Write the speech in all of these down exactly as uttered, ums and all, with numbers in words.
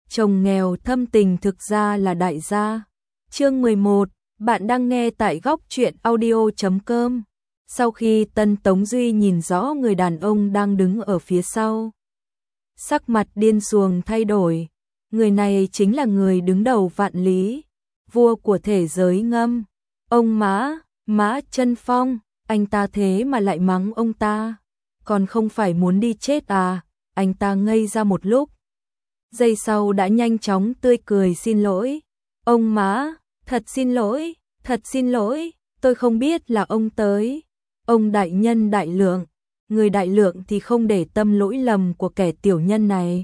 chồng nghèo thâm tình thực ra là đại gia. Chương mười một, bạn đang nghe tại góc truyện audio chấm com. Sau khi Tân Tống Duy nhìn rõ người đàn ông đang đứng ở phía sau, sắc mặt điên cuồng thay đổi. Người này chính là người đứng đầu Vạn Lý, vua của thế giới ngâm. Ông Mã, Mã Chân Phong, anh ta thế mà lại mắng ông ta, còn không phải muốn đi chết à? Anh ta ngây ra một lúc, giây sau đã nhanh chóng tươi cười xin lỗi. Ông Mã, thật xin lỗi, thật xin lỗi, tôi không biết là ông tới. Ông đại nhân đại lượng, người đại lượng thì không để tâm lỗi lầm của kẻ tiểu nhân này.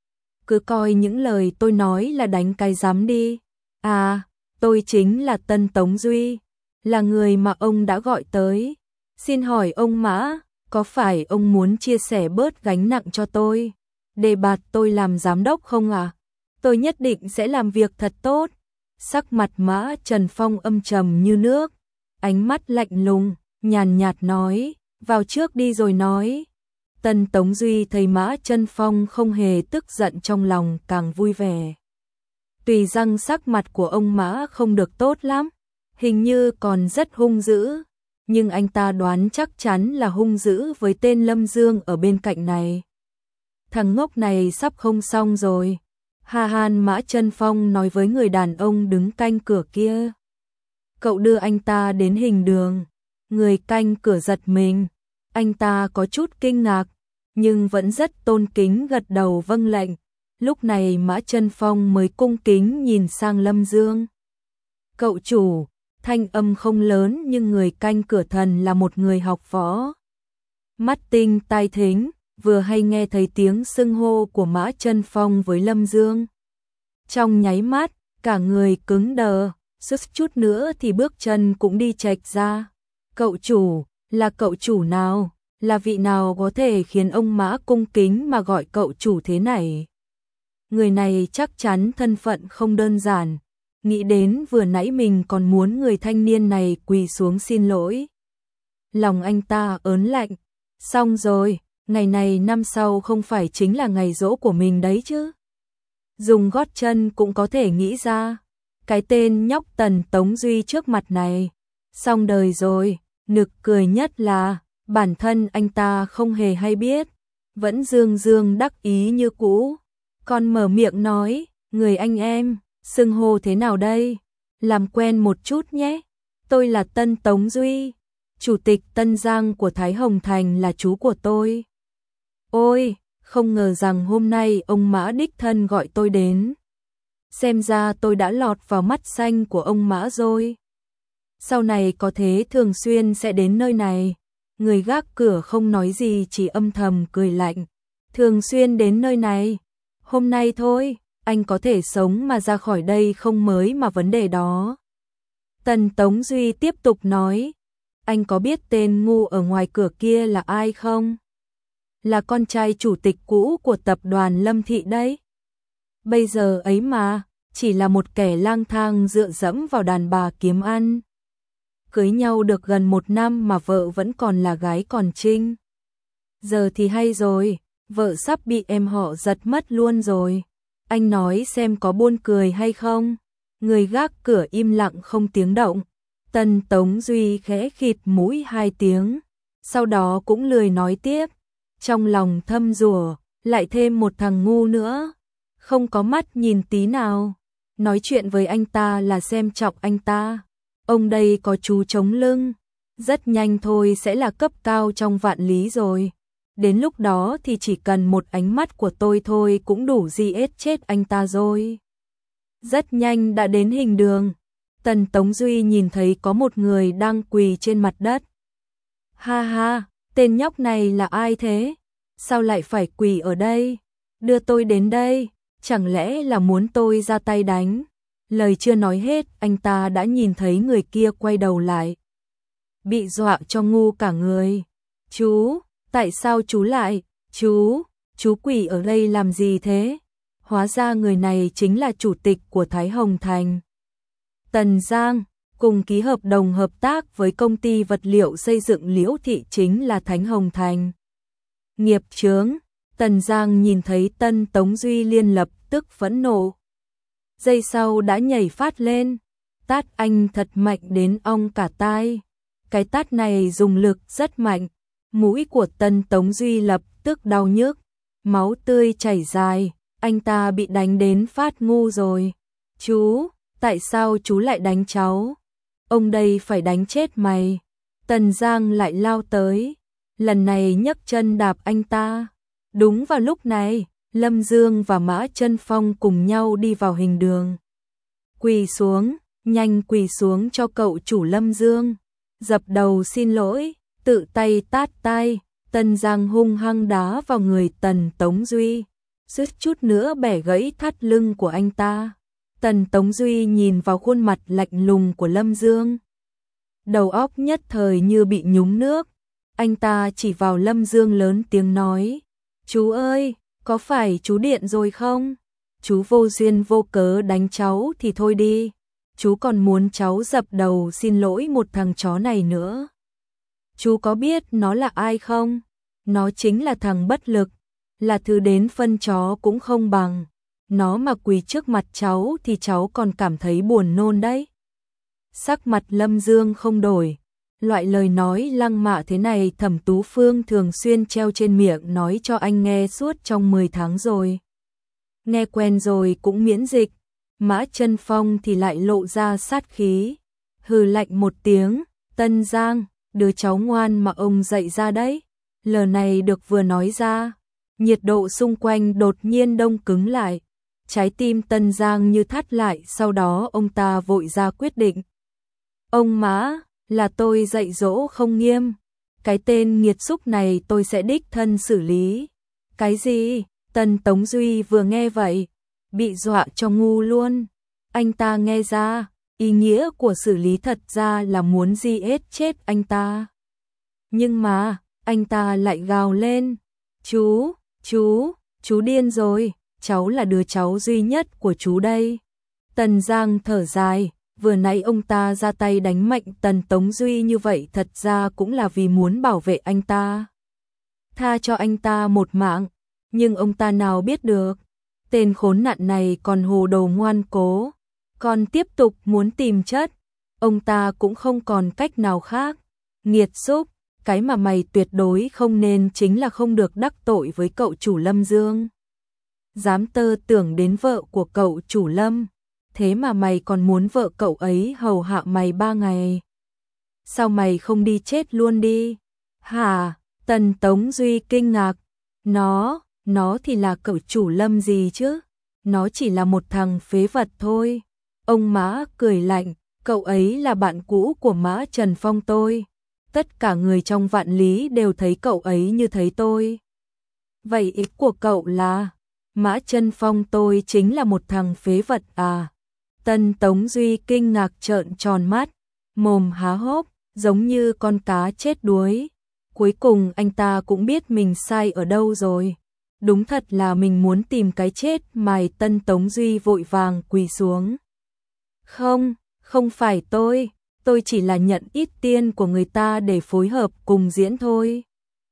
Cứ coi những lời tôi nói là đánh cái rắm đi. À, tôi chính là Tân Tống Duy, là người mà ông đã gọi tới. Xin hỏi ông Mã, có phải ông muốn chia sẻ bớt gánh nặng cho tôi, đề bạt tôi làm giám đốc không à? Tôi nhất định sẽ làm việc thật tốt. Sắc mặt Mã Trần Phong âm trầm như nước, ánh mắt lạnh lùng, nhàn nhạt nói, vào trước đi rồi nói. Tân Tống Duy thấy Mã Trần Phong không hề tức giận trong lòng càng vui vẻ. Tuy rằng sắc mặt của ông Mã không được tốt lắm, hình như còn rất hung dữ, nhưng anh ta đoán chắc chắn là hung dữ với tên Lâm Dương ở bên cạnh này. Thằng ngốc này sắp không xong rồi. Ha han, Mã Trần Phong nói với người đàn ông đứng canh cửa kia. Cậu đưa anh ta đến hình đường. Người canh cửa giật mình. Anh ta có chút kinh ngạc, nhưng vẫn rất tôn kính gật đầu vâng lệnh. Lúc này Mã Trần Phong mới cung kính nhìn sang Lâm Dương. Cậu chủ, thanh âm không lớn nhưng người canh cửa thần là một người học võ. Mắt tinh tai thính, vừa hay nghe thấy tiếng xưng hô của Mã Trần Phong với Lâm Dương. Trong nháy mắt, cả người cứng đờ, suýt chút nữa thì bước chân cũng đi chệch ra. Cậu chủ, là cậu chủ nào, là vị nào có thể khiến ông Mã cung kính mà gọi cậu chủ thế này? Người này chắc chắn thân phận không đơn giản, nghĩ đến vừa nãy mình còn muốn người thanh niên này quỳ xuống xin lỗi. Lòng anh ta ớn lạnh, xong rồi, ngày này năm sau không phải chính là ngày giỗ của mình đấy chứ. Dùng gót chân cũng có thể nghĩ ra, cái tên nhóc Tần Tống Duy trước mặt này, xong đời rồi. Nực cười nhất là, bản thân anh ta không hề hay biết, vẫn dương dương đắc ý như cũ. Còn mở miệng nói, người anh em, xưng hô thế nào đây? Làm quen một chút nhé, tôi là Tân Tống Duy, chủ tịch Tân Giang của Thái Hồng Thành là chú của tôi. Ôi, không ngờ rằng hôm nay ông Mã đích thân gọi tôi đến. Xem ra tôi đã lọt vào mắt xanh của ông Mã rồi. Sau này có thế thường xuyên sẽ đến nơi này. Người gác cửa không nói gì, chỉ âm thầm cười lạnh. Thường xuyên đến nơi này. Hôm nay thôi, anh có thể sống mà ra khỏi đây không mới mà vấn đề đó. Tần Tống Duy tiếp tục nói. Anh có biết tên ngu ở ngoài cửa kia là ai không? Là con trai chủ tịch cũ của tập đoàn Lâm Thị đấy. Bây giờ ấy mà, chỉ là một kẻ lang thang dựa dẫm vào đàn bà kiếm ăn. Cưới nhau được gần một năm mà vợ vẫn còn là gái còn trinh. Giờ thì hay rồi, vợ sắp bị em họ giật mất luôn rồi. Anh nói xem có buồn cười hay không? Người gác cửa im lặng không tiếng động. Tần Tống Duy khẽ khịt mũi hai tiếng, sau đó cũng lười nói tiếp. Trong lòng thâm rủa, lại thêm một thằng ngu nữa, không có mắt nhìn tí nào. Nói chuyện với anh ta là xem trọng anh ta. Ông đây có chú chống lưng, rất nhanh thôi sẽ là cấp cao trong Vạn Lý rồi. Đến lúc đó thì chỉ cần một ánh mắt của tôi thôi cũng đủ giết chết anh ta rồi. Rất nhanh đã đến hình đường. Tần Tống Duy nhìn thấy có một người đang quỳ trên mặt đất. Ha ha, tên nhóc này là ai thế? Sao lại phải quỳ ở đây? Đưa tôi đến đây, chẳng lẽ là muốn tôi ra tay đánh? Lời chưa nói hết, anh ta đã nhìn thấy người kia quay đầu lại. Bị dọa cho ngu cả người. Chú, tại sao chú lại? Chú, chú quỳ ở đây làm gì thế? Hóa ra người này chính là chủ tịch của Thái Hồng Thành. Tần Giang, cùng ký hợp đồng hợp tác với công ty vật liệu xây dựng Liễu Thị chính là Thái Hồng Thành. Nghiệp chướng, Tần Giang nhìn thấy Tân Tống Duy liên lập tức phẫn nộ. Giây sau đã nhảy phát lên, tát anh thật mạnh đến ong cả tai. Cái tát này dùng lực rất mạnh, mũi của Tân Tống Duy lập tức đau nhức, máu tươi chảy dài, anh ta bị đánh đến phát ngu rồi. Chú, tại sao chú lại đánh cháu? Ông đây phải đánh chết mày. Tần Giang lại lao tới, lần này nhấc chân đạp anh ta. Đúng vào lúc này, Lâm Dương và Mã Chân Phong cùng nhau đi vào hình đường. Quỳ xuống, nhanh quỳ xuống cho cậu chủ Lâm Dương. Dập đầu xin lỗi, tự tay tát tay. Tần Giang hung hăng đá vào người Tần Tống Duy, suýt chút nữa bẻ gãy thắt lưng của anh ta. Tần Tống Duy nhìn vào khuôn mặt lạnh lùng của Lâm Dương, đầu óc nhất thời như bị nhúng nước. Anh ta chỉ vào Lâm Dương lớn tiếng nói, chú ơi, có phải chú điện rồi không? Chú vô duyên vô cớ đánh cháu thì thôi đi, chú còn muốn cháu dập đầu xin lỗi một thằng chó này nữa. Chú có biết nó là ai không? Nó chính là thằng bất lực, là thứ đến phân chó cũng không bằng. Nó mà quỳ trước mặt cháu thì cháu còn cảm thấy buồn nôn đấy. Sắc mặt Lâm Dương không đổi. Loại lời nói lăng mạ thế này Thẩm Tú Phương thường xuyên treo trên miệng nói cho anh nghe suốt trong mười tháng rồi. Nghe quen rồi cũng miễn dịch. Mã Chân Phong thì lại lộ ra sát khí, hừ lạnh một tiếng, Tân Giang, đứa cháu ngoan mà ông dạy ra đấy. Lời này được vừa nói ra, nhiệt độ xung quanh đột nhiên đông cứng lại. Trái tim Tân Giang như thắt lại, sau đó ông ta vội ra quyết định. Ông Mã, là tôi dạy dỗ không nghiêm. Cái tên nghiệt xúc này tôi sẽ đích thân xử lý. Cái gì? Tần Tống Duy vừa nghe vậy, bị dọa cho ngu luôn. Anh ta nghe ra, ý nghĩa của xử lý thật ra là muốn giết chết anh ta. Nhưng mà, anh ta lại gào lên. Chú, chú, chú điên rồi, cháu là đứa cháu duy nhất của chú đây. Tần Giang thở dài, vừa nãy ông ta ra tay đánh mạnh Tần Tống Duy như vậy thật ra cũng là vì muốn bảo vệ anh ta. Tha cho anh ta một mạng, nhưng ông ta nào biết được. Tên khốn nạn này còn hồ đồ ngoan cố, còn tiếp tục muốn tìm chất. Ông ta cũng không còn cách nào khác. Nghiệt xúc, cái mà mày tuyệt đối không nên chính là không được đắc tội với cậu chủ Lâm Dương. Dám tơ tưởng đến vợ của cậu chủ Lâm, thế mà mày còn muốn vợ cậu ấy hầu hạ mày ba ngày. Sao mày không đi chết luôn đi? Hả? Tần Tống Duy kinh ngạc. Nó, nó thì là cậu chủ Lâm gì chứ? Nó chỉ là một thằng phế vật thôi. Ông Mã cười lạnh, cậu ấy là bạn cũ của Mã Trần Phong tôi. Tất cả người trong Vạn Lý đều thấy cậu ấy như thấy tôi. Vậy ý của cậu là, Mã Trần Phong tôi chính là một thằng phế vật à? Tần Tống Duy kinh ngạc trợn tròn mắt, mồm há hốc, giống như con cá chết đuối. Cuối cùng anh ta cũng biết mình sai ở đâu rồi. Đúng thật là mình muốn tìm cái chết. Mày Tân Tống Duy vội vàng quỳ xuống. Không, không phải tôi, tôi chỉ là nhận ít tiền của người ta để phối hợp cùng diễn thôi.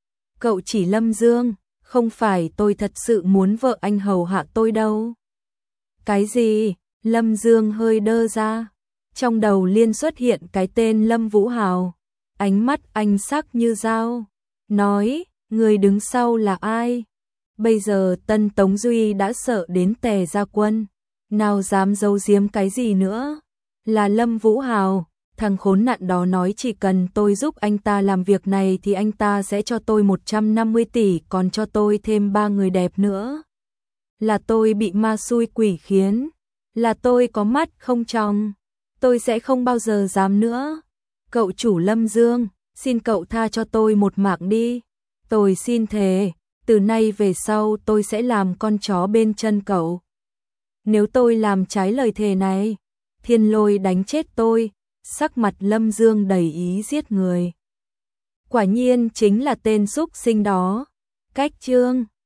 Cậu chỉ Lâm Dương, không phải tôi thật sự muốn vợ anh hầu hạ tôi đâu. Cái gì? Lâm Dương hơi đơ ra, trong đầu liên xuất hiện cái tên Lâm Vũ Hào, ánh mắt anh sắc như dao, nói, người đứng sau là ai? Bây giờ Tân Tống Duy đã sợ đến tè ra quân, nào dám giấu giếm cái gì nữa, là Lâm Vũ Hào. Thằng khốn nạn đó nói chỉ cần tôi giúp anh ta làm việc này thì anh ta sẽ cho tôi một trăm năm mươi tỷ, còn cho tôi thêm ba người đẹp nữa. Là tôi bị ma xui quỷ khiến, là tôi có mắt không tròng, tôi sẽ không bao giờ dám nữa. Cậu chủ Lâm Dương, xin cậu tha cho tôi một mạng đi. Tôi xin thề, từ nay về sau tôi sẽ làm con chó bên chân cậu. Nếu tôi làm trái lời thề này, Thiên Lôi đánh chết tôi. Sắc mặt Lâm Dương đầy ý giết người. Quả nhiên chính là tên xúc sinh đó. Cách chương